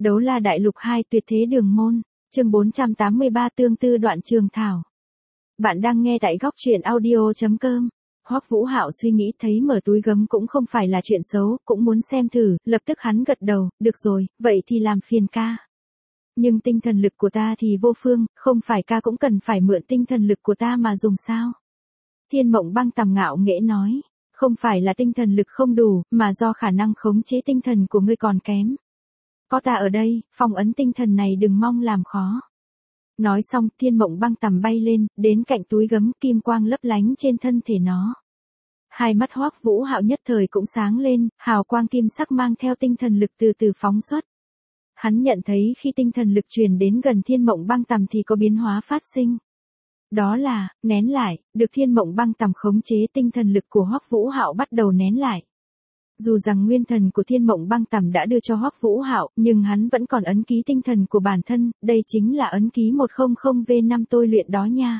Đấu La Đại Lục 2 Tuyệt Thế Đường Môn, chương 483 Tương Tư Đoạn Trường Thảo. Bạn đang nghe tại góc truyện audio.com. Hoắc Vũ Hạo suy nghĩ thấy mở túi gấm cũng không phải là chuyện xấu, cũng muốn xem thử, lập tức hắn gật đầu, được rồi, vậy thì làm phiền ca. Nhưng tinh thần lực của ta thì vô phương, không phải ca cũng cần phải mượn tinh thần lực của ta mà dùng sao? Thiên Mộng Băng tầm ngạo nghễ nói, không phải là tinh thần lực không đủ, mà do khả năng khống chế tinh thần của ngươi còn kém. Có ta ở đây, phong ấn tinh thần này đừng mong làm khó. Nói xong, Thiên Mộng Băng tầm bay lên, đến cạnh túi gấm, kim quang lấp lánh trên thân thể nó. Hai mắt Hoắc Vũ Hạo nhất thời cũng sáng lên, hào quang kim sắc mang theo tinh thần lực từ từ phóng xuất. Hắn nhận thấy khi tinh thần lực truyền đến gần Thiên Mộng Băng tầm thì có biến hóa phát sinh. Đó là, nén lại, được Thiên Mộng Băng tầm khống chế, tinh thần lực của Hoắc Vũ Hạo bắt đầu nén lại. Dù rằng nguyên thần của Thiên Mộng Băng tầm đã đưa cho Hoắc Vũ Hạo, nhưng hắn vẫn còn ấn ký tinh thần của bản thân, đây chính là ấn ký 100V5 tôi luyện đó nha.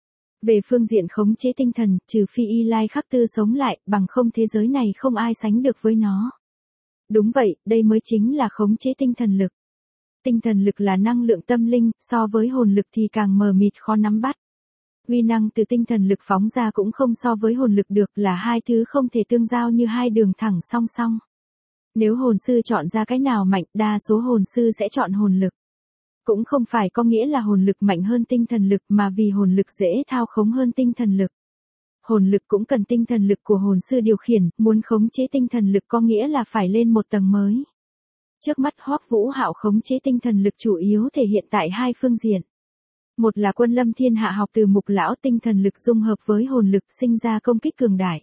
Về phương diện khống chế tinh thần, trừ phi Y Lai Khắc Tư sống lại, bằng không thế giới này không ai sánh được với nó. Đúng vậy, đây mới chính là khống chế tinh thần lực. Tinh thần lực là năng lượng tâm linh, so với hồn lực thì càng mờ mịt khó nắm bắt. Uy năng từ tinh thần lực phóng ra cũng không so với hồn lực được, là hai thứ không thể tương giao như hai đường thẳng song song. Nếu hồn sư chọn ra cái nào mạnh, đa số hồn sư sẽ chọn hồn lực. Cũng không phải có nghĩa là hồn lực mạnh hơn tinh thần lực mà vì hồn lực dễ thao khống hơn tinh thần lực. Hồn lực cũng cần tinh thần lực của hồn sư điều khiển, muốn khống chế tinh thần lực có nghĩa là phải lên một tầng mới. Trước mắt Hoắc Vũ Hạo khống chế tinh thần lực chủ yếu thể hiện tại hai phương diện. Một là Quân Lâm Thiên Hạ học từ Mục Lão, tinh thần lực dung hợp với hồn lực sinh ra công kích cường đại.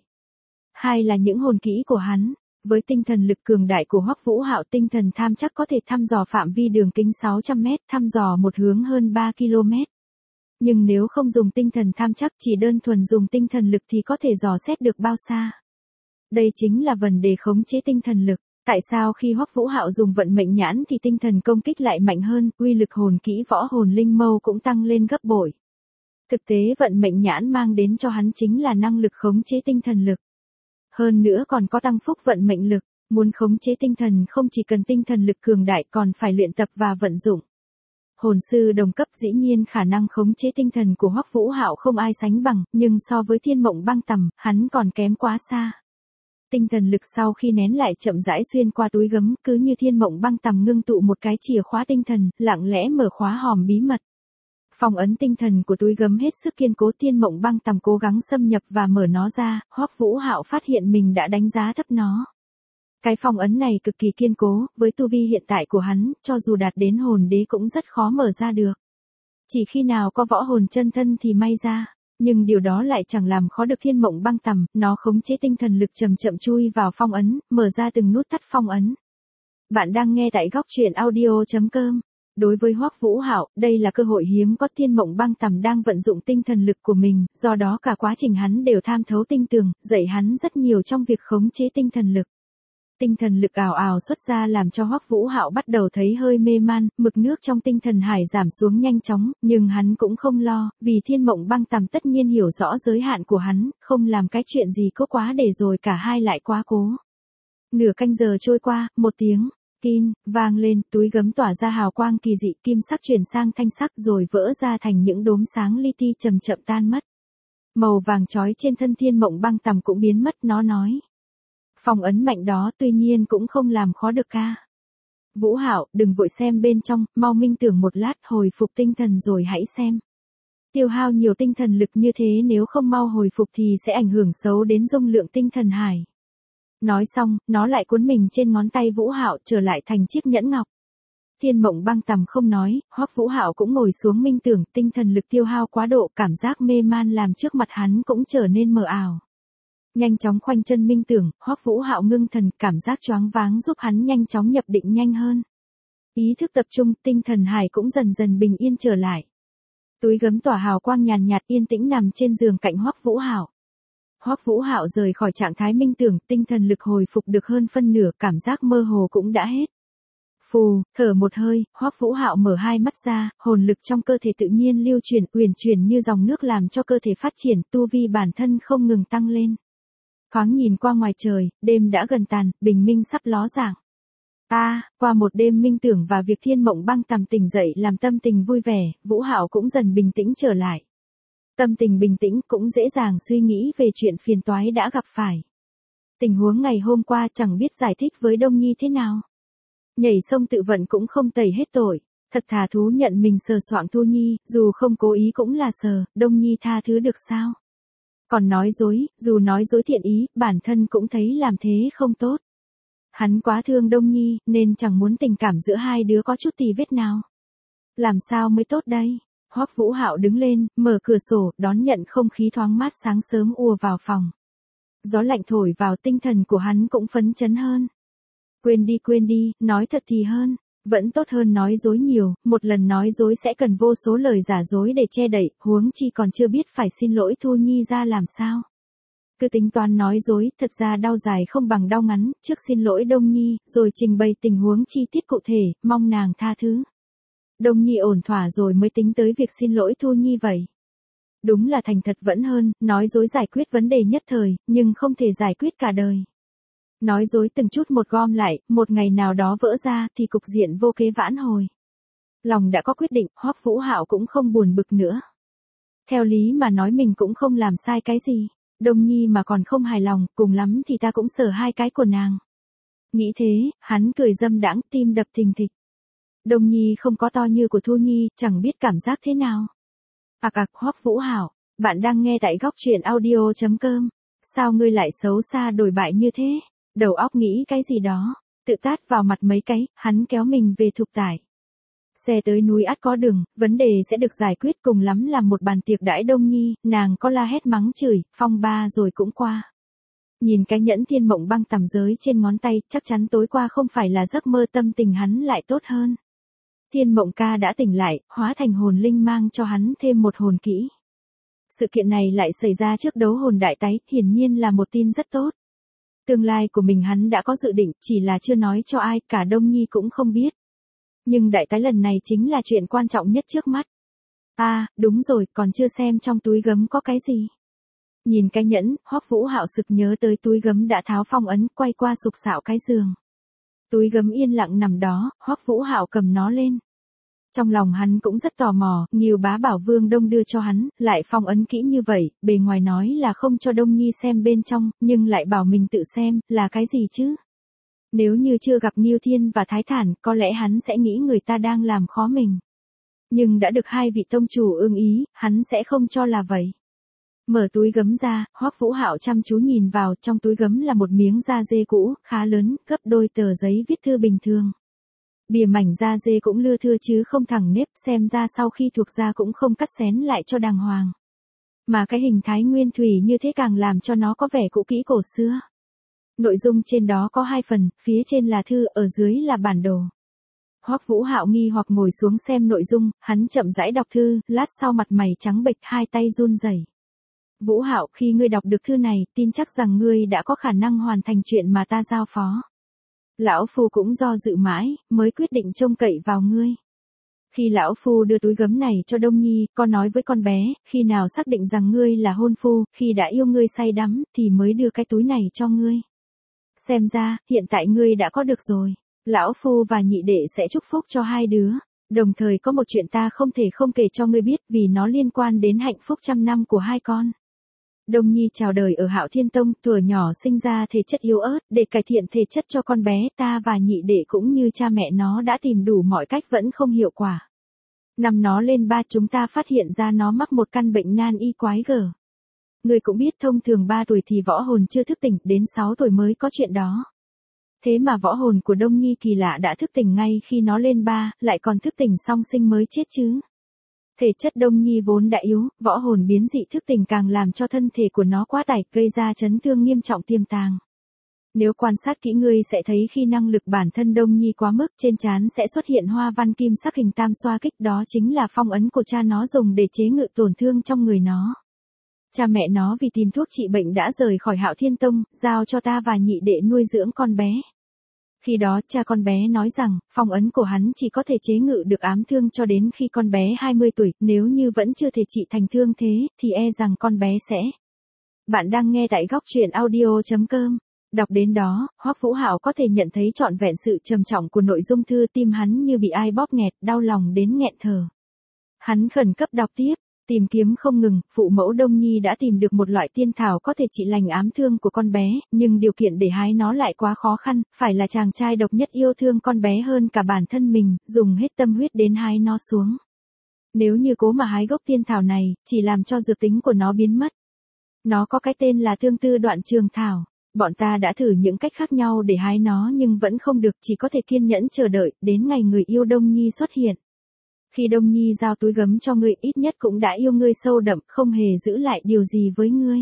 Hai là những hồn kỹ của hắn. Với tinh thần lực cường đại của Hoắc Vũ Hạo, tinh thần tham chắc có thể thăm dò phạm vi đường kính 600m, thăm dò một hướng hơn 3 km. Nhưng nếu không dùng tinh thần tham chắc, chỉ đơn thuần dùng tinh thần lực thì có thể dò xét được bao xa. Đây chính là vấn đề khống chế tinh thần lực. Tại sao khi Hoắc Vũ Hạo dùng vận mệnh nhãn thì tinh thần công kích lại mạnh hơn, uy lực hồn kỹ võ hồn linh mâu cũng tăng lên gấp bội. Thực tế vận mệnh nhãn mang đến cho hắn chính là năng lực khống chế tinh thần lực. Hơn nữa còn có tăng phúc vận mệnh lực, muốn khống chế tinh thần không chỉ cần tinh thần lực cường đại còn phải luyện tập và vận dụng. Hồn sư đồng cấp dĩ nhiên khả năng khống chế tinh thần của Hoắc Vũ Hạo không ai sánh bằng, nhưng so với Thiên Mộng Băng tầm, hắn còn kém quá xa. Tinh thần lực sau khi nén lại chậm rãi xuyên qua túi gấm, cứ như Thiên Mộng Băng tầm ngưng tụ một cái chìa khóa tinh thần, lặng lẽ mở khóa hòm bí mật. Phong ấn tinh thần của túi gấm hết sức kiên cố, Thiên Mộng Băng tầm cố gắng xâm nhập và mở nó ra, Hoắc Vũ Hạo phát hiện mình đã đánh giá thấp nó. Cái phong ấn này cực kỳ kiên cố, với tu vi hiện tại của hắn, cho dù đạt đến hồn đế cũng rất khó mở ra được. Chỉ khi nào có võ hồn chân thân thì may ra, nhưng điều đó lại chẳng làm khó được Thiên Mộng Băng tầm, nó khống chế tinh thần lực chậm chậm chui vào phong ấn, mở ra từng nút tắt phong ấn. Bạn đang nghe tại góc truyện audio.com. Đối với Hoắc Vũ Hạo, đây là cơ hội hiếm có. Thiên Mộng Băng tầm đang vận dụng tinh thần lực của mình, do đó cả quá trình hắn đều tham thấu tinh tường, dạy hắn rất nhiều trong việc khống chế tinh thần lực. Tinh thần lực ào ào xuất ra làm cho Hoắc Vũ Hạo bắt đầu thấy hơi mê man, mực nước trong tinh thần hải giảm xuống nhanh chóng, nhưng hắn cũng không lo, vì Thiên Mộng Băng tầm tất nhiên hiểu rõ giới hạn của hắn, không làm cái chuyện gì cố quá để rồi cả hai lại quá cố. Nửa canh giờ trôi qua, một tiếng tin vang lên, túi gấm tỏa ra hào quang kỳ dị, kim sắc chuyển sang thanh sắc rồi vỡ ra thành những đốm sáng li ti chậm chậm tan mất. Màu vàng chói trên thân Thiên Mộng Băng tầm cũng biến mất, nó nói. Phong ấn mạnh đó tuy nhiên cũng không làm khó được ca. Vũ Hạo, đừng vội xem bên trong, mau minh tưởng một lát, hồi phục tinh thần rồi hãy xem. Tiêu hao nhiều tinh thần lực như thế nếu không mau hồi phục thì sẽ ảnh hưởng xấu đến dung lượng tinh thần hải. Nói xong, nó lại cuốn mình trên ngón tay Vũ Hạo trở lại thành chiếc nhẫn ngọc. Thiên Mộng Băng tầm không nói, Hoắc Vũ Hạo cũng ngồi xuống minh tưởng, tinh thần lực tiêu hao quá độ, cảm giác mê man làm trước mặt hắn cũng trở nên mờ ảo. Nhanh chóng khoanh chân minh tưởng, Hoắc Vũ Hạo ngưng thần, cảm giác choáng váng giúp hắn nhanh chóng nhập định nhanh hơn. Ý thức tập trung, tinh thần hải cũng dần dần bình yên trở lại. Túi gấm tỏa hào quang nhàn nhạt yên tĩnh nằm trên giường cạnh Hoắc Vũ Hạo. Hoắc Vũ Hạo rời khỏi trạng thái minh tưởng, tinh thần lực hồi phục được hơn phân nửa, cảm giác mơ hồ cũng đã hết. Phù, thở một hơi, Hoắc Vũ Hạo mở hai mắt ra, hồn lực trong cơ thể tự nhiên lưu chuyển, uyển chuyển như dòng nước làm cho cơ thể phát triển, tu vi bản thân không ngừng tăng lên. Thoáng nhìn qua ngoài trời, đêm đã gần tàn, bình minh sắp ló dạng. Qua một đêm minh tưởng và việc Thiên Mộng Băng tầm tỉnh dậy làm tâm tình vui vẻ, Vũ Hạo cũng dần bình tĩnh trở lại. Tâm tình bình tĩnh cũng dễ dàng suy nghĩ về chuyện phiền toái đã gặp phải. Tình huống ngày hôm qua chẳng biết giải thích với Đông Nhi thế nào. Nhảy sông tự vận cũng không tẩy hết tội, thật thà thú nhận mình sờ soạng Thu Nhi, dù không cố ý cũng là sờ, Đông Nhi tha thứ được sao? Còn nói dối, dù nói dối thiện ý, bản thân cũng thấy làm thế không tốt. Hắn quá thương Đông Nhi, nên chẳng muốn tình cảm giữa hai đứa có chút tì vết nào. Làm sao mới tốt đây? Hoắc Vũ Hạo đứng lên, mở cửa sổ, đón nhận không khí thoáng mát sáng sớm ùa vào phòng. Gió lạnh thổi vào, tinh thần của hắn cũng phấn chấn hơn. Quên đi, nói thật thì hơn. Vẫn tốt hơn nói dối nhiều, một lần nói dối sẽ cần vô số lời giả dối để che đậy, huống chi còn chưa biết phải xin lỗi Thu Nhi ra làm sao. Cứ tính toán nói dối, thật ra đau dài không bằng đau ngắn, trước xin lỗi Đông Nhi, rồi trình bày tình huống chi tiết cụ thể, mong nàng tha thứ. Đông Nhi ổn thỏa rồi mới tính tới việc xin lỗi Thu Nhi vậy. Đúng là thành thật vẫn hơn, nói dối giải quyết vấn đề nhất thời, nhưng không thể giải quyết cả đời. Nói dối từng chút một gom lại, một ngày nào đó vỡ ra thì cục diện vô kế vãn hồi. Lòng đã có quyết định, Hoắc Vũ Hạo cũng không buồn bực nữa. Theo lý mà nói mình cũng không làm sai cái gì. Đông Nhi mà còn không hài lòng, cùng lắm thì ta cũng sờ hai cái của nàng. Nghĩ thế, hắn cười dâm đãng, tim đập thình thịch. Đông Nhi không có to như của Thu Nhi, chẳng biết cảm giác thế nào. Hoắc Vũ Hạo, bạn đang nghe tại góc truyện audio.com. Sao ngươi lại xấu xa đổi bại như thế? Đầu óc nghĩ cái gì đó, tự tát vào mặt mấy cái, hắn kéo mình về thục tải. Xe tới núi ắt có đường, vấn đề sẽ được giải quyết, cùng lắm làm một bàn tiệc đãi Đông Nhi, nàng có la hét mắng chửi, phong ba rồi cũng qua. Nhìn cái nhẫn Thiên Mộng Băng tầm giới trên ngón tay, chắc chắn tối qua không phải là giấc mơ, tâm tình hắn lại tốt hơn. Thiên Mộng ca đã tỉnh lại, hóa thành hồn linh mang cho hắn thêm một hồn kỹ. Sự kiện này lại xảy ra trước đấu hồn đại tái, hiển nhiên là một tin rất tốt. Tương lai của mình hắn đã có dự định, chỉ là chưa nói cho ai, cả Đông Nhi cũng không biết. Nhưng đại tái lần này chính là chuyện quan trọng nhất trước mắt. Đúng rồi, còn chưa xem trong túi gấm có cái gì. Nhìn cái nhẫn, Hoắc Vũ Hạo sực nhớ tới túi gấm đã tháo phong ấn, quay qua sục sạo cái giường. Túi gấm yên lặng nằm đó, Hoắc Vũ Hạo cầm nó lên. Trong lòng hắn cũng rất tò mò, Ngưu Bá bảo Vương Đông đưa cho hắn, lại phong ấn kỹ như vậy, bề ngoài nói là không cho Đông Nhi xem bên trong, nhưng lại bảo mình tự xem, là cái gì chứ? Nếu như chưa gặp Ngưu Thiên và Thái Thản, có lẽ hắn sẽ nghĩ người ta đang làm khó mình. Nhưng đã được hai vị tông chủ ưng ý, hắn sẽ không cho là vậy. Mở túi gấm ra, Hoắc Vũ Hạo chăm chú nhìn vào, trong túi gấm là một miếng da dê cũ, khá lớn, gấp đôi tờ giấy viết thư bình thường. Bìa mảnh da dê cũng lưa thưa chứ không thẳng nếp, xem ra sau khi thuộc da cũng không cắt xén lại cho đàng hoàng. Mà cái hình thái nguyên thủy như thế càng làm cho nó có vẻ cũ kỹ cổ xưa. Nội dung trên đó có hai phần, phía trên là thư, ở dưới là bản đồ. Hoắc Vũ Hạo nghi hoặc ngồi xuống xem nội dung, hắn chậm rãi đọc thư, lát sau mặt mày trắng bệch, hai tay run rẩy. Vũ Hạo, khi ngươi đọc được thư này, tin chắc rằng ngươi đã có khả năng hoàn thành chuyện mà ta giao phó. Lão Phu cũng do dự mãi, mới quyết định trông cậy vào ngươi. Khi Lão Phu đưa túi gấm này cho Đông Nhi, có nói với con bé, khi nào xác định rằng ngươi là hôn phu, khi đã yêu ngươi say đắm, thì mới đưa cái túi này cho ngươi. Xem ra, hiện tại ngươi đã có được rồi. Lão Phu và nhị đệ sẽ chúc phúc cho hai đứa. Đồng thời có một chuyện ta không thể không kể cho ngươi biết, vì nó liên quan đến hạnh phúc 100 năm của hai con. Đông Nhi chào đời ở Hạo Thiên Tông, thuở nhỏ sinh ra thể chất yếu ớt, để cải thiện thể chất cho con bé, ta và nhị đệ cũng như cha mẹ nó đã tìm đủ mọi cách vẫn không hiệu quả. Năm nó lên 3 chúng ta phát hiện ra nó mắc một căn bệnh nan y quái gở. Người cũng biết thông thường 3 tuổi thì võ hồn chưa thức tỉnh, đến 6 tuổi mới có chuyện đó. Thế mà võ hồn của Đông Nhi kỳ lạ đã thức tỉnh ngay khi nó lên 3, lại còn thức tỉnh song sinh mới chết chứ. Thể chất Đông Nhi vốn đã yếu, võ hồn biến dị thức tỉnh càng làm cho thân thể của nó quá tải, gây ra chấn thương nghiêm trọng tiềm tàng. Nếu quan sát kỹ ngươi sẽ thấy khi năng lực bản thân Đông Nhi quá mức, trên trán sẽ xuất hiện hoa văn kim sắc hình tam xoa kích, đó chính là phong ấn của cha nó dùng để chế ngự tổn thương trong người nó. Cha mẹ nó vì tìm thuốc trị bệnh đã rời khỏi Hạo Thiên Tông, giao cho ta và nhị đệ nuôi dưỡng con bé. Khi đó cha con bé nói rằng, phong ấn của hắn chỉ có thể chế ngự được ám thương cho đến khi con bé 20 tuổi, nếu như vẫn chưa thể trị thành thương thế, thì e rằng con bé sẽ. Bạn đang nghe tại góc truyện audio.com. Đọc đến đó, Hoắc Vũ Hạo có thể nhận thấy trọn vẹn sự trầm trọng của nội dung thư, tim hắn như bị ai bóp nghẹt, đau lòng đến nghẹn thở. Hắn khẩn cấp đọc tiếp, tìm kiếm không ngừng, phụ mẫu Đông Nhi đã tìm được một loại tiên thảo có thể trị lành ám thương của con bé, nhưng điều kiện để hái nó lại quá khó khăn, phải là chàng trai độc nhất yêu thương con bé hơn cả bản thân mình, dùng hết tâm huyết đến hái nó xuống. Nếu như cố mà hái gốc tiên thảo này, chỉ làm cho dược tính của nó biến mất. Nó có cái tên là Tương Tư Đoạn Trường Thảo. Bọn ta đã thử những cách khác nhau để hái nó nhưng vẫn không được, chỉ có thể kiên nhẫn chờ đợi, đến ngày người yêu Đông Nhi xuất hiện. Khi Đông Nhi giao túi gấm cho ngươi, ít nhất cũng đã yêu ngươi sâu đậm, không hề giữ lại điều gì với ngươi.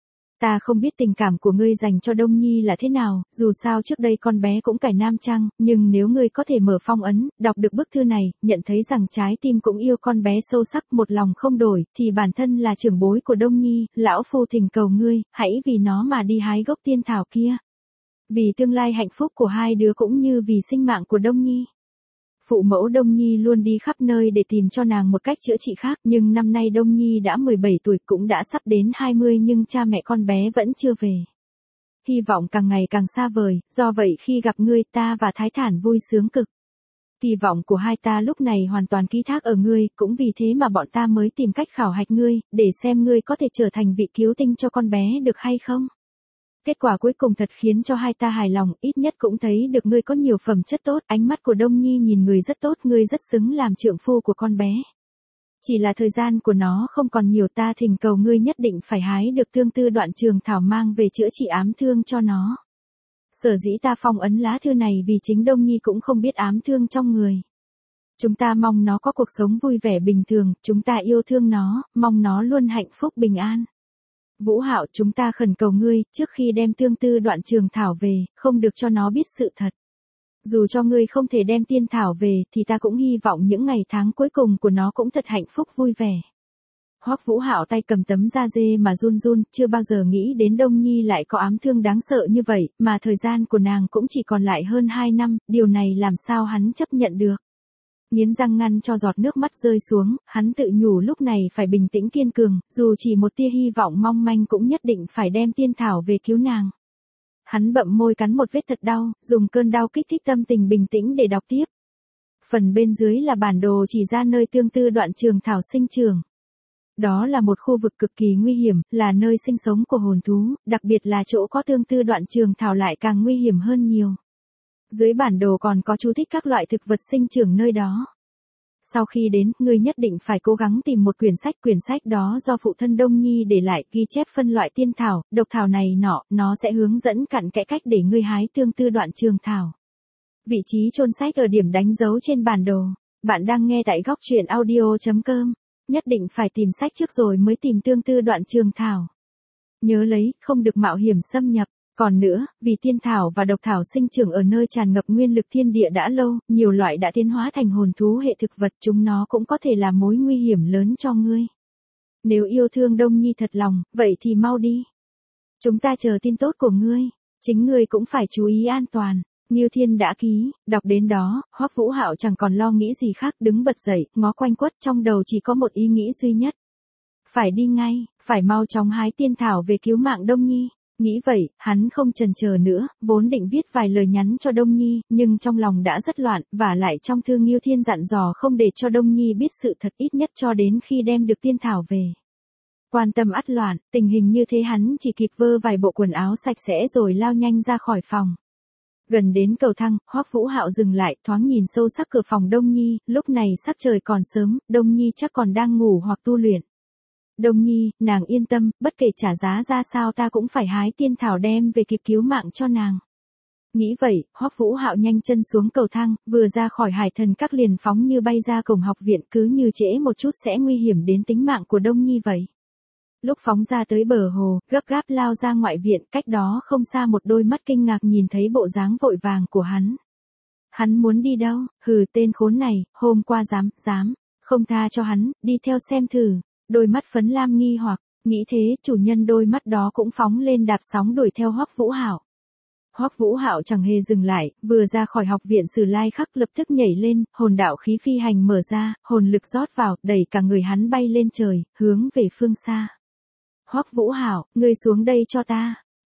Ta không biết tình cảm của ngươi dành cho Đông Nhi là thế nào, dù sao trước đây con bé cũng cải nam trang, nhưng nếu ngươi có thể mở phong ấn, đọc được bức thư này, nhận thấy rằng trái tim cũng yêu con bé sâu sắc, một lòng không đổi, thì bản thân là trưởng bối của Đông Nhi, lão phu thỉnh cầu ngươi, hãy vì nó mà đi hái gốc tiên thảo kia. Vì tương lai hạnh phúc của hai đứa cũng như vì sinh mạng của Đông Nhi. Phụ mẫu Đông Nhi luôn đi khắp nơi để tìm cho nàng một cách chữa trị khác, nhưng năm nay Đông Nhi đã 17 tuổi, cũng đã sắp đến 20, nhưng cha mẹ con bé vẫn chưa về. Hy vọng càng ngày càng xa vời, do vậy khi gặp ngươi, ta và Thái Thản vui sướng cực. Kỳ vọng của hai ta lúc này hoàn toàn ký thác ở ngươi, cũng vì thế mà bọn ta mới tìm cách khảo hạch ngươi, để xem ngươi có thể trở thành vị cứu tinh cho con bé được hay không. Kết quả cuối cùng thật khiến cho hai ta hài lòng, ít nhất cũng thấy được ngươi có nhiều phẩm chất tốt, ánh mắt của Đông Nhi nhìn người rất tốt, ngươi rất xứng làm trượng phu của con bé. Chỉ là thời gian của nó không còn nhiều, ta thỉnh cầu ngươi nhất định phải hái được Tương Tư Đoạn Trường Thảo mang về chữa trị ám thương cho nó. Sở dĩ ta phong ấn lá thư này vì chính Đông Nhi cũng không biết ám thương trong người. Chúng ta mong nó có cuộc sống vui vẻ bình thường, chúng ta yêu thương nó, mong nó luôn hạnh phúc bình an. Vũ Hạo, chúng ta khẩn cầu ngươi, trước khi đem Tương Tư Đoạn Trường Thảo về, không được cho nó biết sự thật. Dù cho ngươi không thể đem tiên thảo về, thì ta cũng hy vọng những ngày tháng cuối cùng của nó cũng thật hạnh phúc vui vẻ. Hoắc Vũ Hạo tay cầm tấm da dê mà run run, chưa bao giờ nghĩ đến Đông Nhi lại có ám thương đáng sợ như vậy, mà thời gian của nàng cũng chỉ còn lại hơn 2 năm, điều này làm sao hắn chấp nhận được. Nghiến răng ngăn cho giọt nước mắt rơi xuống, hắn tự nhủ lúc này phải bình tĩnh kiên cường, dù chỉ một tia hy vọng mong manh cũng nhất định phải đem tiên thảo về cứu nàng. Hắn bậm môi cắn một vết thật đau, dùng cơn đau kích thích tâm tình bình tĩnh để đọc tiếp. Phần bên dưới là bản đồ chỉ ra nơi Tương Tư Đoạn Trường Thảo sinh trưởng. Đó là một khu vực cực kỳ nguy hiểm, là nơi sinh sống của hồn thú, đặc biệt là chỗ có Tương Tư Đoạn Trường Thảo lại càng nguy hiểm hơn nhiều. Dưới bản đồ còn có chú thích các loại thực vật sinh trưởng nơi đó. Sau khi đến, ngươi nhất định phải cố gắng tìm một quyển sách đó do phụ thân Đông Nhi để lại, ghi chép phân loại tiên thảo, độc thảo này nọ, nó sẽ hướng dẫn cặn kẽ cách để ngươi hái Tương Tư Đoạn Trường Thảo. Vị trí chôn sách ở điểm đánh dấu trên bản đồ. Bạn đang nghe tại góc truyện audio.com. Nhất định phải tìm sách trước rồi mới tìm Tương Tư Đoạn Trường Thảo. Nhớ lấy, không được mạo hiểm xâm nhập. Còn nữa, vì tiên thảo và độc thảo sinh trưởng ở nơi tràn ngập nguyên lực thiên địa đã lâu, nhiều loại đã tiến hóa thành hồn thú hệ thực vật, chúng nó cũng có thể là mối nguy hiểm lớn cho ngươi. Nếu yêu thương Đông Nhi thật lòng, vậy thì mau đi. Chúng ta chờ tin tốt của ngươi, chính ngươi cũng phải chú ý an toàn. Ngưu Thiên đã ký, đọc đến đó, Hoắc Vũ Hạo chẳng còn lo nghĩ gì khác, đứng bật dậy, ngó quanh quất, trong đầu chỉ có một ý nghĩ duy nhất. Phải đi ngay, phải mau chóng hái tiên thảo về cứu mạng Đông Nhi. Nghĩ vậy, hắn không chần chờ nữa, vốn định viết vài lời nhắn cho Đông Nhi, nhưng trong lòng đã rất loạn, và lại trong thư Ngưu Thiên dặn dò không để cho Đông Nhi biết sự thật, ít nhất cho đến khi đem được tiên thảo về. Quan tâm ắt loạn, tình hình như thế hắn chỉ kịp vơ vài bộ quần áo sạch sẽ rồi lao nhanh ra khỏi phòng. Gần đến cầu thang, Hoắc Vũ Hạo dừng lại, thoáng nhìn sâu sắc cửa phòng Đông Nhi, lúc này sắc trời còn sớm, Đông Nhi chắc còn đang ngủ hoặc tu luyện. Đông Nhi, nàng yên tâm, bất kể trả giá ra sao ta cũng phải hái tiên thảo đem về kịp cứu mạng cho nàng. Nghĩ vậy, Hoắc Vũ Hạo nhanh chân xuống cầu thang, vừa ra khỏi Hải Thần Các liền phóng như bay ra cổng học viện, cứ như trễ một chút sẽ nguy hiểm đến tính mạng của Đông Nhi vậy. Lúc phóng ra tới bờ hồ, gấp gáp lao ra ngoại viện, cách đó không xa một đôi mắt kinh ngạc nhìn thấy bộ dáng vội vàng của hắn. Hắn muốn đi đâu? Hừ, tên khốn này, hôm qua dám, không tha cho hắn, đi theo xem thử. Đôi mắt phấn lam nghi hoặc, nghĩ thế, chủ nhân đôi mắt đó cũng phóng lên đạp sóng đuổi theo Hoắc Vũ Hạo. Hoắc Vũ Hạo chẳng hề dừng lại, vừa ra khỏi học viện Sử Lai Khắc lập tức nhảy lên, hồn đạo khí phi hành mở ra, hồn lực rót vào, đẩy cả người hắn bay lên trời, hướng về phương xa. Hoắc Vũ Hạo, ngươi xuống đây cho ta.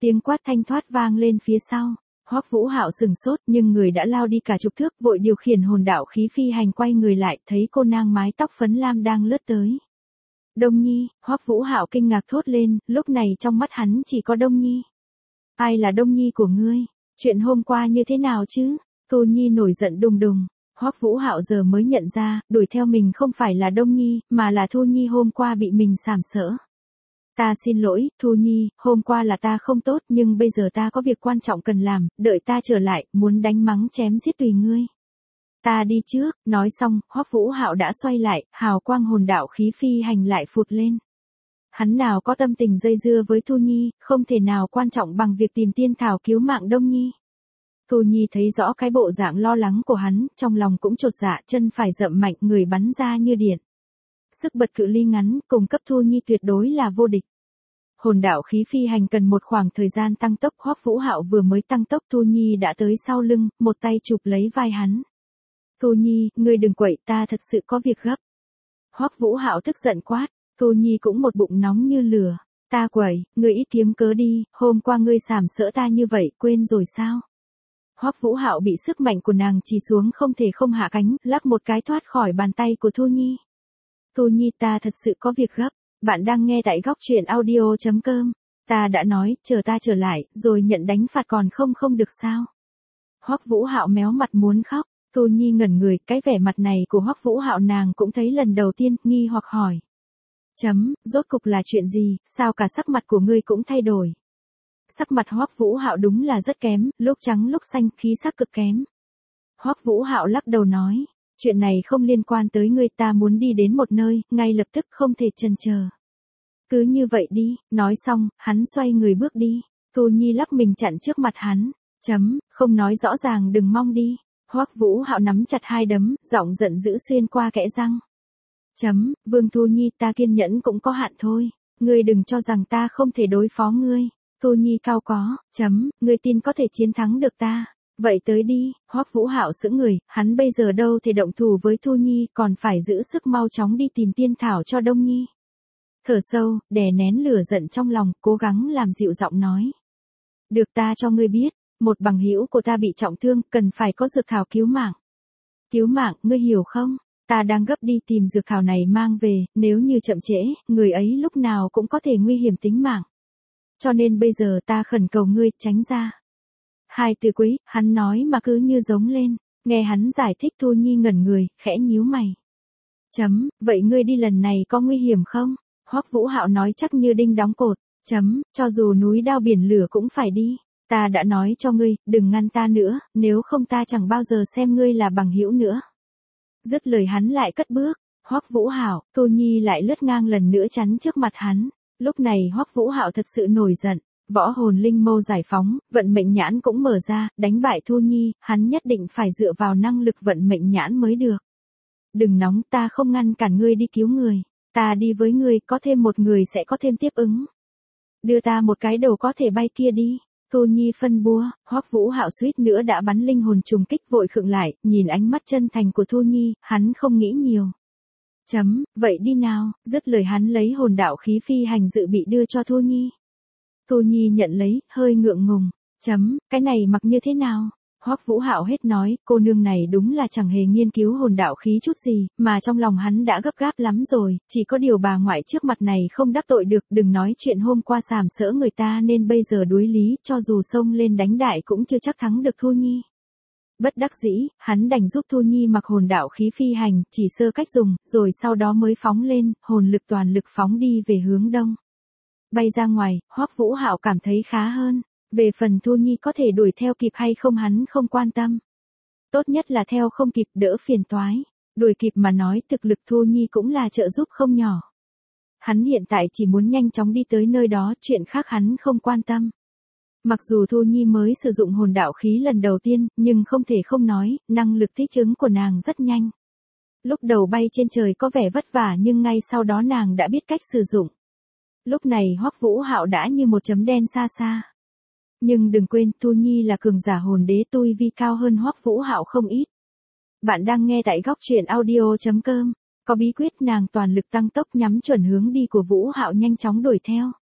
Tiếng quát thanh thoát vang lên phía sau. Hoắc Vũ Hạo sừng sốt, nhưng người đã lao đi cả chục thước, vội điều khiển hồn đạo khí phi hành quay người lại, thấy cô nàng mái tóc phấn lam đang lướt tới. Đông Nhi, Hoắc Vũ Hạo kinh ngạc thốt lên, lúc này trong mắt hắn chỉ có Đông Nhi. Ai là Đông Nhi của ngươi? Chuyện hôm qua như thế nào chứ? Thu Nhi nổi giận đùng đùng. Hoắc Vũ Hạo giờ mới nhận ra, đuổi theo mình không phải là Đông Nhi, mà là Thu Nhi hôm qua bị mình sàm sỡ. Ta xin lỗi, Thu Nhi, hôm qua là ta không tốt, nhưng bây giờ ta có việc quan trọng cần làm, đợi ta trở lại, muốn đánh mắng chém giết tùy ngươi. Ta đi trước. Nói xong, Hoắc Vũ Hạo đã xoay lại, hào quang hồn đạo khí phi hành lại phụt lên. Hắn nào có tâm tình dây dưa với Thu Nhi, không thể nào quan trọng bằng việc tìm tiên thảo cứu mạng Đông Nhi. Thu Nhi thấy rõ cái bộ dạng lo lắng của hắn, trong lòng cũng chột dạ, chân phải dậm mạnh, người bắn ra như điện. Sức bật cự ly ngắn, cùng cấp Thu Nhi tuyệt đối là vô địch. Hồn đạo khí phi hành cần một khoảng thời gian tăng tốc, Hoắc Vũ Hạo vừa mới tăng tốc Thu Nhi đã tới sau lưng, một tay chụp lấy vai hắn. Thu Nhi, ngươi đừng quậy, ta thật sự có việc gấp. Hoắc Vũ Hạo tức giận quát, Thu Nhi cũng một bụng nóng như lửa. Ta quậy, ngươi ít kiếm cớ đi, hôm qua ngươi sàm sỡ ta như vậy, quên rồi sao? Hoắc Vũ Hạo bị sức mạnh của nàng trì xuống không thể không hạ cánh, lắc một cái thoát khỏi bàn tay của Thu Nhi. Thu Nhi, ta thật sự có việc gấp. Bạn đang nghe tại góc truyện audio.com. Ta đã nói, chờ ta trở lại, rồi nhận đánh phạt còn không được sao? Hoắc Vũ Hạo méo mặt muốn khóc. Thu Nhi ngẩn người, cái vẻ mặt này của Hoắc Vũ Hạo nàng cũng thấy lần đầu tiên, nghi hoặc hỏi. Rốt cục là chuyện gì, sao cả sắc mặt của ngươi cũng thay đổi? Sắc mặt Hoắc Vũ Hạo đúng là rất kém, lúc trắng lúc xanh, khí sắc cực kém. Hoắc Vũ Hạo lắc đầu nói, chuyện này không liên quan tới ngươi, ta muốn đi đến một nơi, ngay lập tức không thể chần chờ. Cứ như vậy đi. Nói xong, hắn xoay người bước đi. Thu Nhi lắc mình chặn trước mặt hắn. Không nói rõ ràng đừng mong đi. Hoắc Vũ Hạo nắm chặt hai đấm, giọng giận dữ xuyên qua kẽ răng. Vương Thu Nhi, ta kiên nhẫn cũng có hạn thôi. Ngươi đừng cho rằng ta không thể đối phó ngươi. Thu Nhi cao có. Ngươi tin có thể chiến thắng được ta. Vậy tới đi. Hoắc Vũ Hạo sững người, hắn bây giờ đâu thể động thủ với Thu Nhi, còn phải giữ sức mau chóng đi tìm tiên thảo cho Đông Nhi. Thở sâu, đè nén lửa giận trong lòng, cố gắng làm dịu giọng nói. Được, ta cho ngươi biết, một bằng hữu của ta bị trọng thương, cần phải có dược thảo cứu mạng. Cứu mạng, ngươi hiểu không? Ta đang gấp đi tìm dược thảo này mang về, nếu như chậm trễ, người ấy lúc nào cũng có thể nguy hiểm tính mạng. Cho nên bây giờ ta khẩn cầu ngươi, tránh ra. Hai từ cuối, hắn nói mà cứ như giống lên, nghe hắn giải thích Thu Nhi ngẩn người, khẽ nhíu mày. Vậy ngươi đi lần này có nguy hiểm không? Hoắc Vũ Hạo nói chắc như đinh đóng cột. Cho dù núi đao biển lửa cũng phải đi. Ta đã nói cho ngươi, đừng ngăn ta nữa, nếu không ta chẳng bao giờ xem ngươi là bằng hữu nữa. Dứt lời hắn lại cất bước. Hoắc Vũ Hạo, Thu Nhi lại lướt ngang lần nữa chắn trước mặt hắn. Lúc này Hoắc Vũ Hạo thật sự nổi giận. Võ hồn linh mâu giải phóng, vận mệnh nhãn cũng mở ra, đánh bại Thu Nhi, hắn nhất định phải dựa vào năng lực vận mệnh nhãn mới được. Đừng nóng, ta không ngăn cản ngươi đi cứu người. Ta đi với ngươi, có thêm một người sẽ có thêm tiếp ứng. Đưa ta một cái đầu có thể bay kia đi. Thu Nhi phân bua. Hoắc Vũ Hạo suýt nữa đã bắn linh hồn trùng kích, vội khựng lại, nhìn ánh mắt chân thành của Thu Nhi, hắn không nghĩ nhiều. Vậy đi nào. Dứt lời hắn lấy hồn đạo khí phi hành dự bị đưa cho Thu Nhi. Thu Nhi nhận lấy, hơi ngượng ngùng. Cái này mặc như thế nào? Hoắc Vũ Hạo hết nói, cô nương này đúng là chẳng hề nghiên cứu hồn đạo khí chút gì, mà trong lòng hắn đã gấp gáp lắm rồi, chỉ có điều bà ngoại trước mặt này không đắc tội được, đừng nói chuyện hôm qua sàm sỡ người ta nên bây giờ đuối lý, cho dù xông lên đánh đại cũng chưa chắc thắng được Thu Nhi. Bất đắc dĩ, hắn đành giúp Thu Nhi mặc hồn đạo khí phi hành, chỉ sơ cách dùng, rồi sau đó mới phóng lên, hồn lực toàn lực phóng đi về hướng đông. Bay ra ngoài, Hoắc Vũ Hạo cảm thấy khá hơn. Về phần Thu Nhi có thể đuổi theo kịp hay không hắn không quan tâm. Tốt nhất là theo không kịp đỡ phiền toái. Đuổi kịp mà nói thực lực Thu Nhi cũng là trợ giúp không nhỏ. Hắn hiện tại chỉ muốn nhanh chóng đi tới nơi đó, chuyện khác hắn không quan tâm. Mặc dù Thu Nhi mới sử dụng hồn đạo khí lần đầu tiên, nhưng không thể không nói, năng lực thích ứng của nàng rất nhanh. Lúc đầu bay trên trời có vẻ vất vả nhưng ngay sau đó nàng đã biết cách sử dụng. Lúc này Hoắc Vũ Hạo đã như một chấm đen xa xa. Nhưng đừng quên, Thu Nhi là cường giả hồn đế, tu vi cao hơn Hoắc Vũ Hạo không ít. Bạn đang nghe tại góc truyện audio.com. Có bí quyết, nàng toàn lực tăng tốc nhắm chuẩn hướng đi của Vũ Hạo nhanh chóng đuổi theo.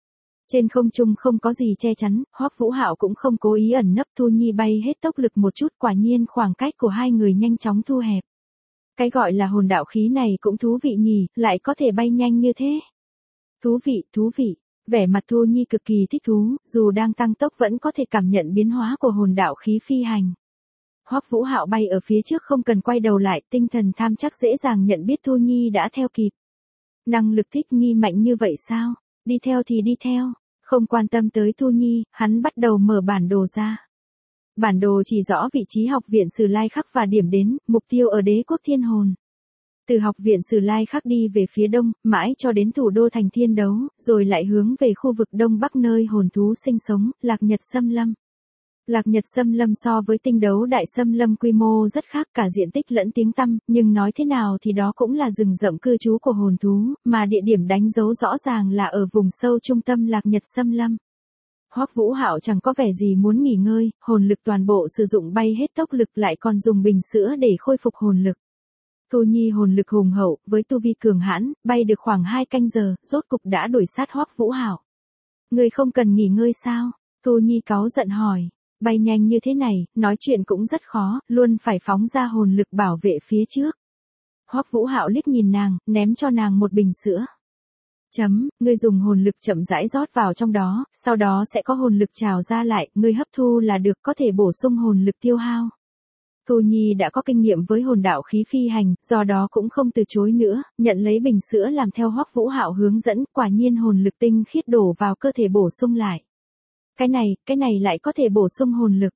Trên không trung không có gì che chắn, Hoắc Vũ Hạo cũng không cố ý ẩn nấp, Thu Nhi bay hết tốc lực một chút, quả nhiên khoảng cách của hai người nhanh chóng thu hẹp. Cái gọi là hồn đạo khí này cũng thú vị nhỉ, lại có thể bay nhanh như thế. Thú vị. Vẻ mặt Thu Nhi cực kỳ thích thú, dù đang tăng tốc vẫn có thể cảm nhận biến hóa của hồn đạo khí phi hành. Hoắc Vũ Hạo bay ở phía trước không cần quay đầu lại, tinh thần tham chắc dễ dàng nhận biết Thu Nhi đã theo kịp. Năng lực thích nghi mạnh như vậy sao? Đi theo thì đi theo. Không quan tâm tới Thu Nhi, hắn bắt đầu mở bản đồ ra. Bản đồ chỉ rõ vị trí học viện Sử Lai Khắc và điểm đến, mục tiêu ở Đế quốc Thiên Hồn. Từ học viện Sử Lai Khắc đi về phía đông, mãi cho đến thủ đô thành Thiên Đấu, rồi lại hướng về khu vực đông bắc nơi hồn thú sinh sống, Lạc Nhật Xâm Lâm. Lạc Nhật Xâm Lâm so với Tinh Đấu Đại Xâm Lâm quy mô rất khác cả diện tích lẫn tiếng tăm, nhưng nói thế nào thì đó cũng là rừng rậm cư trú của hồn thú, mà địa điểm đánh dấu rõ ràng là ở vùng sâu trung tâm Lạc Nhật Xâm Lâm. Hoắc Vũ Hạo chẳng có vẻ gì muốn nghỉ ngơi, hồn lực toàn bộ sử dụng bay hết tốc lực, lại còn dùng bình sữa để khôi phục hồn lực. Thu Nhi hồn lực hùng hậu, với tu vi cường hãn, bay được khoảng 2 canh giờ, rốt cục đã đuổi sát Hoắc Vũ Hạo. Người không cần nghỉ ngơi sao? Thu Nhi cáu giận hỏi. Bay nhanh như thế này, nói chuyện cũng rất khó, luôn phải phóng ra hồn lực bảo vệ phía trước. Hoắc Vũ Hạo liếc nhìn nàng, ném cho nàng một bình sữa. Ngươi dùng hồn lực chậm rãi rót vào trong đó, sau đó sẽ có hồn lực trào ra lại, ngươi hấp thu là được, có thể bổ sung hồn lực tiêu hao. Thu Nhi đã có kinh nghiệm với hồn đạo khí phi hành, do đó cũng không từ chối nữa, nhận lấy bình sữa làm theo Hoắc Vũ Hạo hướng dẫn, quả nhiên hồn lực tinh khiết đổ vào cơ thể bổ sung lại. Cái này lại có thể bổ sung hồn lực.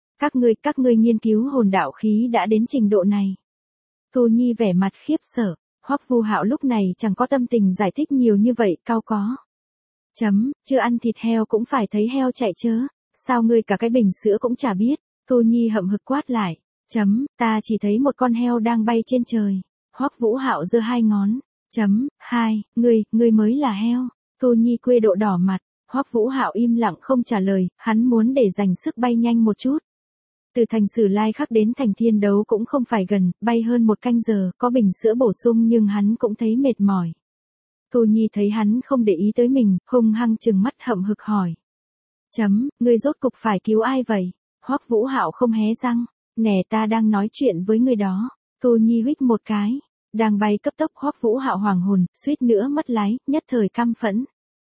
Các ngươi nghiên cứu hồn đạo khí đã đến trình độ này. Thu Nhi vẻ mặt khiếp sợ, Hoắc Vũ Hạo lúc này chẳng có tâm tình giải thích nhiều như vậy, cao có. Chưa ăn thịt heo cũng phải thấy heo chạy chớ, sao ngươi cả cái bình sữa cũng chả biết, Thu Nhi hậm hực quát lại. Ta chỉ thấy một con heo đang bay trên trời. Hoắc Vũ Hạo giơ 2 ngón. Ngươi mới là heo. Thu Nhi quê độ đỏ mặt. Hoắc Vũ Hạo im lặng không trả lời, hắn muốn để dành sức bay nhanh một chút. Từ thành Sử Lai Khắc đến thành Thiên Đấu cũng không phải gần, bay hơn 1 canh giờ, có bình sữa bổ sung nhưng hắn cũng thấy mệt mỏi. Thu Nhi thấy hắn không để ý tới mình, hung hăng trừng mắt hậm hực hỏi. Ngươi rốt cục phải cứu ai vậy? Hoắc Vũ Hạo không hé răng. Nè, ta đang nói chuyện với người đó. Thu Nhi huých một cái. Đang bay cấp tốc, Hoắc Vũ Hạo hoàng hồn, suýt nữa mất lái, nhất thời căm phẫn.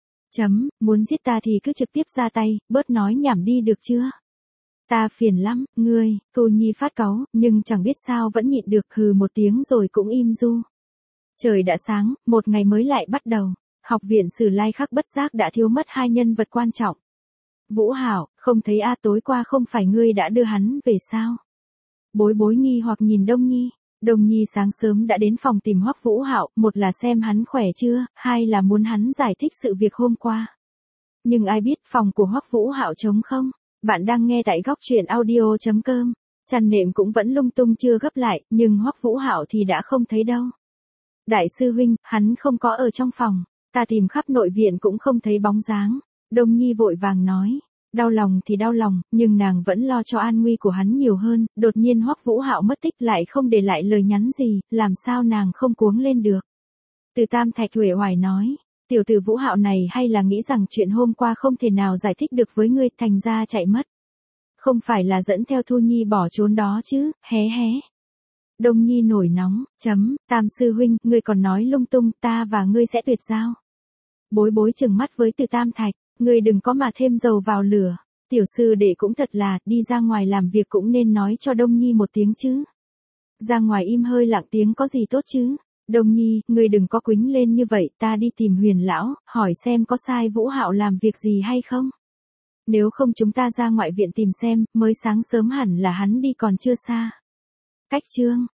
Muốn giết ta thì cứ trực tiếp ra tay, bớt nói nhảm đi được chưa? Ta phiền lắm, ngươi. Thu Nhi phát cáu, nhưng chẳng biết sao vẫn nhịn được, hừ một tiếng rồi cũng im ru. Trời đã sáng, một ngày mới lại bắt đầu. Học viện Sử Lai Khắc bất giác đã thiếu mất 2 nhân vật quan trọng. Vũ Hạo, không thấy tối qua không phải ngươi đã đưa hắn về sao? Bối Bối nghi hoặc nhìn Đông Nhi. Đông Nhi sáng sớm đã đến phòng tìm Hoắc Vũ Hạo, một là xem hắn khỏe chưa, hai là muốn hắn giải thích sự việc hôm qua. Nhưng ai biết phòng của Hoắc Vũ Hạo trống không? Bạn đang nghe tại góc truyện audio.com. Chăn nệm cũng vẫn lung tung chưa gấp lại, nhưng Hoắc Vũ Hạo thì đã không thấy đâu. Đại sư huynh, hắn không có ở trong phòng, ta tìm khắp nội viện cũng không thấy bóng dáng. Đông Nhi vội vàng nói. Đau lòng thì đau lòng, nhưng nàng vẫn lo cho an nguy của hắn nhiều hơn, đột nhiên Hoắc Vũ Hạo mất tích lại không để lại lời nhắn gì, làm sao nàng không cuống lên được. Từ Tam Thạch uể oải nói, tiểu tử Vũ Hạo này hay là nghĩ rằng chuyện hôm qua không thể nào giải thích được với ngươi, thành ra chạy mất. Không phải là dẫn theo Thu Nhi bỏ trốn đó chứ, hé. Đông Nhi nổi nóng, Tam sư huynh, ngươi còn nói lung tung, ta và ngươi sẽ tuyệt giao. Bối Bối trừng mắt với Từ Tam Thạch. Ngươi đừng có mà thêm dầu vào lửa. Tiểu sư đệ cũng thật là, đi ra ngoài làm việc cũng nên nói cho Đông Nhi một tiếng chứ. Ra ngoài im hơi lặng tiếng có gì tốt chứ. Đông Nhi, ngươi đừng có quýnh lên như vậy, ta đi tìm Huyền lão, hỏi xem có sai Vũ Hạo làm việc gì hay không. Nếu không chúng ta ra ngoại viện tìm xem, mới sáng sớm hẳn là hắn đi còn chưa xa. Cách chương